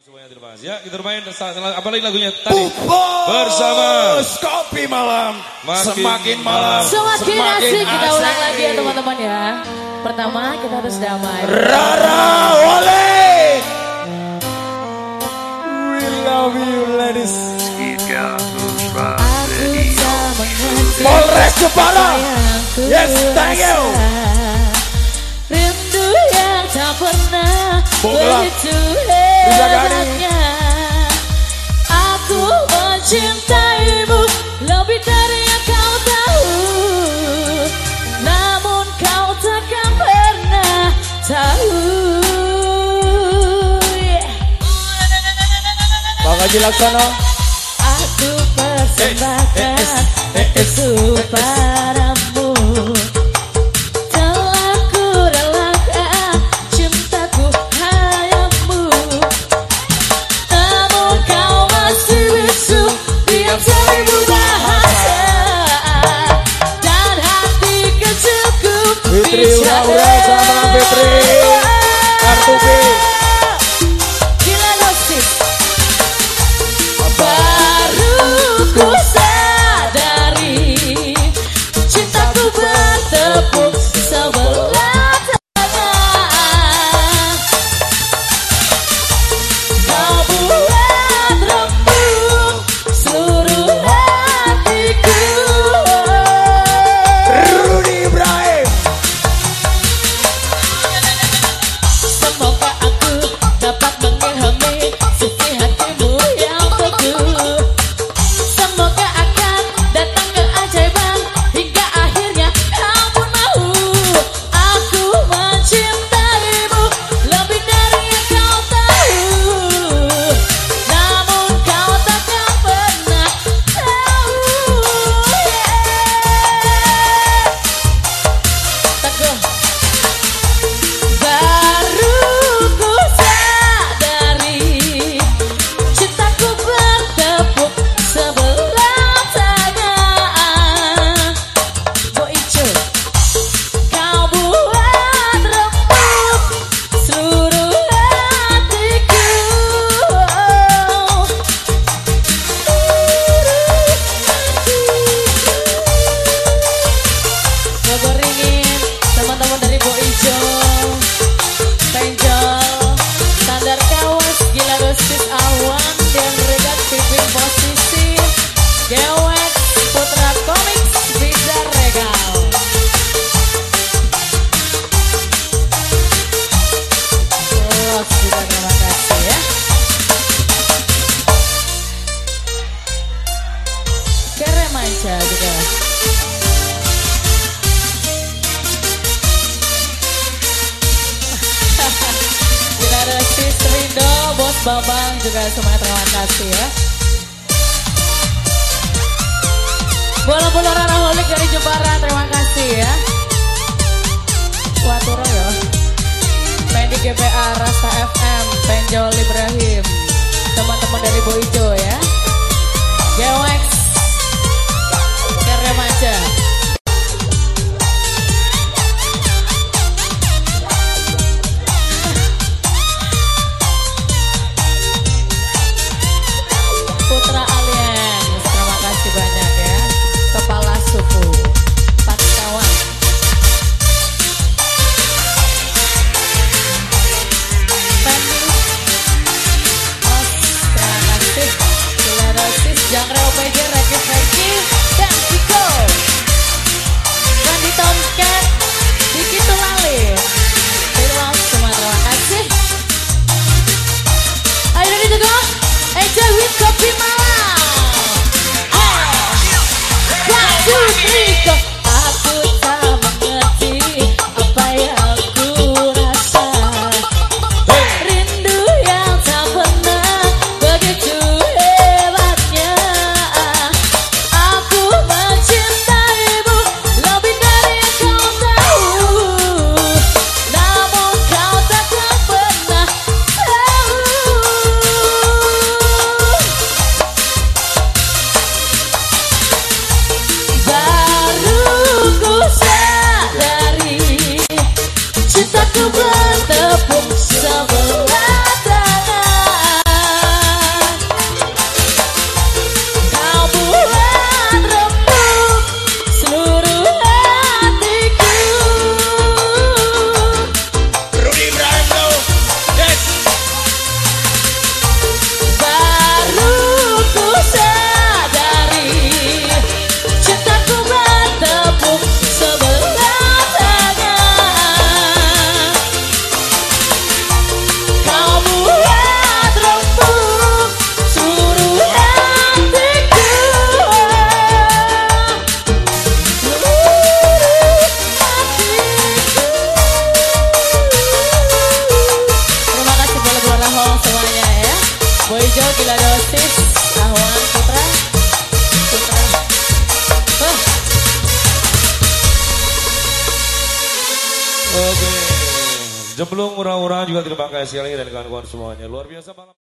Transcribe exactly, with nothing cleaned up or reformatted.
Semuanya terima kasih. Ya, kita main apa lagi lagunya tadi? Bubos bersama Kopi Malam. Makin semakin malam, semakin, semakin asik. Kita asik. ulang lagi ya teman-teman ya. Pertama kita harus damai. Rara Wale. We love you ladies. Polres Jepara. Yes, thank you. Rindu yang tak pernah begitu hebatnya. Aku mencintaimu lebih dari yang kau tahu, namun kau takkan pernah tahu. Bang Haji Laksono. Aku persembahkan itu padamu. Telah ku relakan cintaku hanyammu, namun kau masih bisu diam seribu bahasa, dan hati kecilku Fitri bisa ura-ura sama Fitri Kartu B. Gila nosis. Baru ku sadari cintaku bertepuk sebelah tangan. Kau buat remuk seluruh hatiku. Rudy Ibrahim. Semoga aku dapat mengilhami sisi hatimu yang teguh. Semoga akan datang keajaiban hingga akhirnya kau pun mau. Aku mencintaimu lebih dari yang kau tahu, namun kau takkan pernah tahu. Teguh. Baru ku sadari cintaku bertepuk sebelah tangan. Go Ijo, kau buat remuk seluruh hatiku. Ngegoringin teman-teman dari Go Ijo, Penjol, Standar Kawas, Gila Dosis Awan, dan Regat Pipin Posisi, Gewek, Putra Comics, Bisa Regal. Oh, sudah terima kasih ya. Keren aja juga. Gila Dosis Rindo, Bos Babang juga semuanya terima kasih ya. Bola-bola Raraholik dari Jepara, terima kasih ya. Watura ya. Pendi G P A, Rasta F M, Penjol Ibrahim, teman-teman dari Boijo ya. Gewex, Keremaja. Putra Aliens, terima kasih banyak ya. Kepala suku Patkawan. Pendi Os, terima kasih. Gila Dosis, Jangre O P J, Reki Reki, dan Ciko. Pendi Tomcat, Diki Tulali. Tilos, semua terima kasih. Ayo dari Teguh, Eja with Kopi Malam. One, two, three, go. Aku tak mengerti apa yang ku rasa. Rindu yang tak pernah begitu hebatnya. Aku mencintaimu lebih dari yang kau tahu, namun kau takkan pernah tahu. Bejo gila dosis Ahwan Putra Putra huh. Oke, Jemblung murah-murah juga terima kasih lagi dan kawan-kawan semuanya. Luar biasa malam.